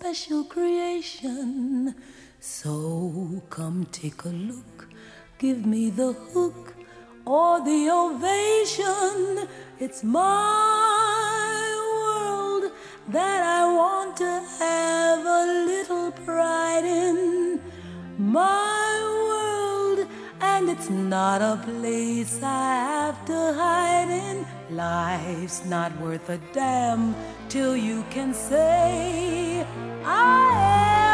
special creation. So come take a look, give me the hook or the ovation. It's my world that I want to have a little pride in. My world, and it's not a place I have to hide in. Life's not worth a damn till you can say I am.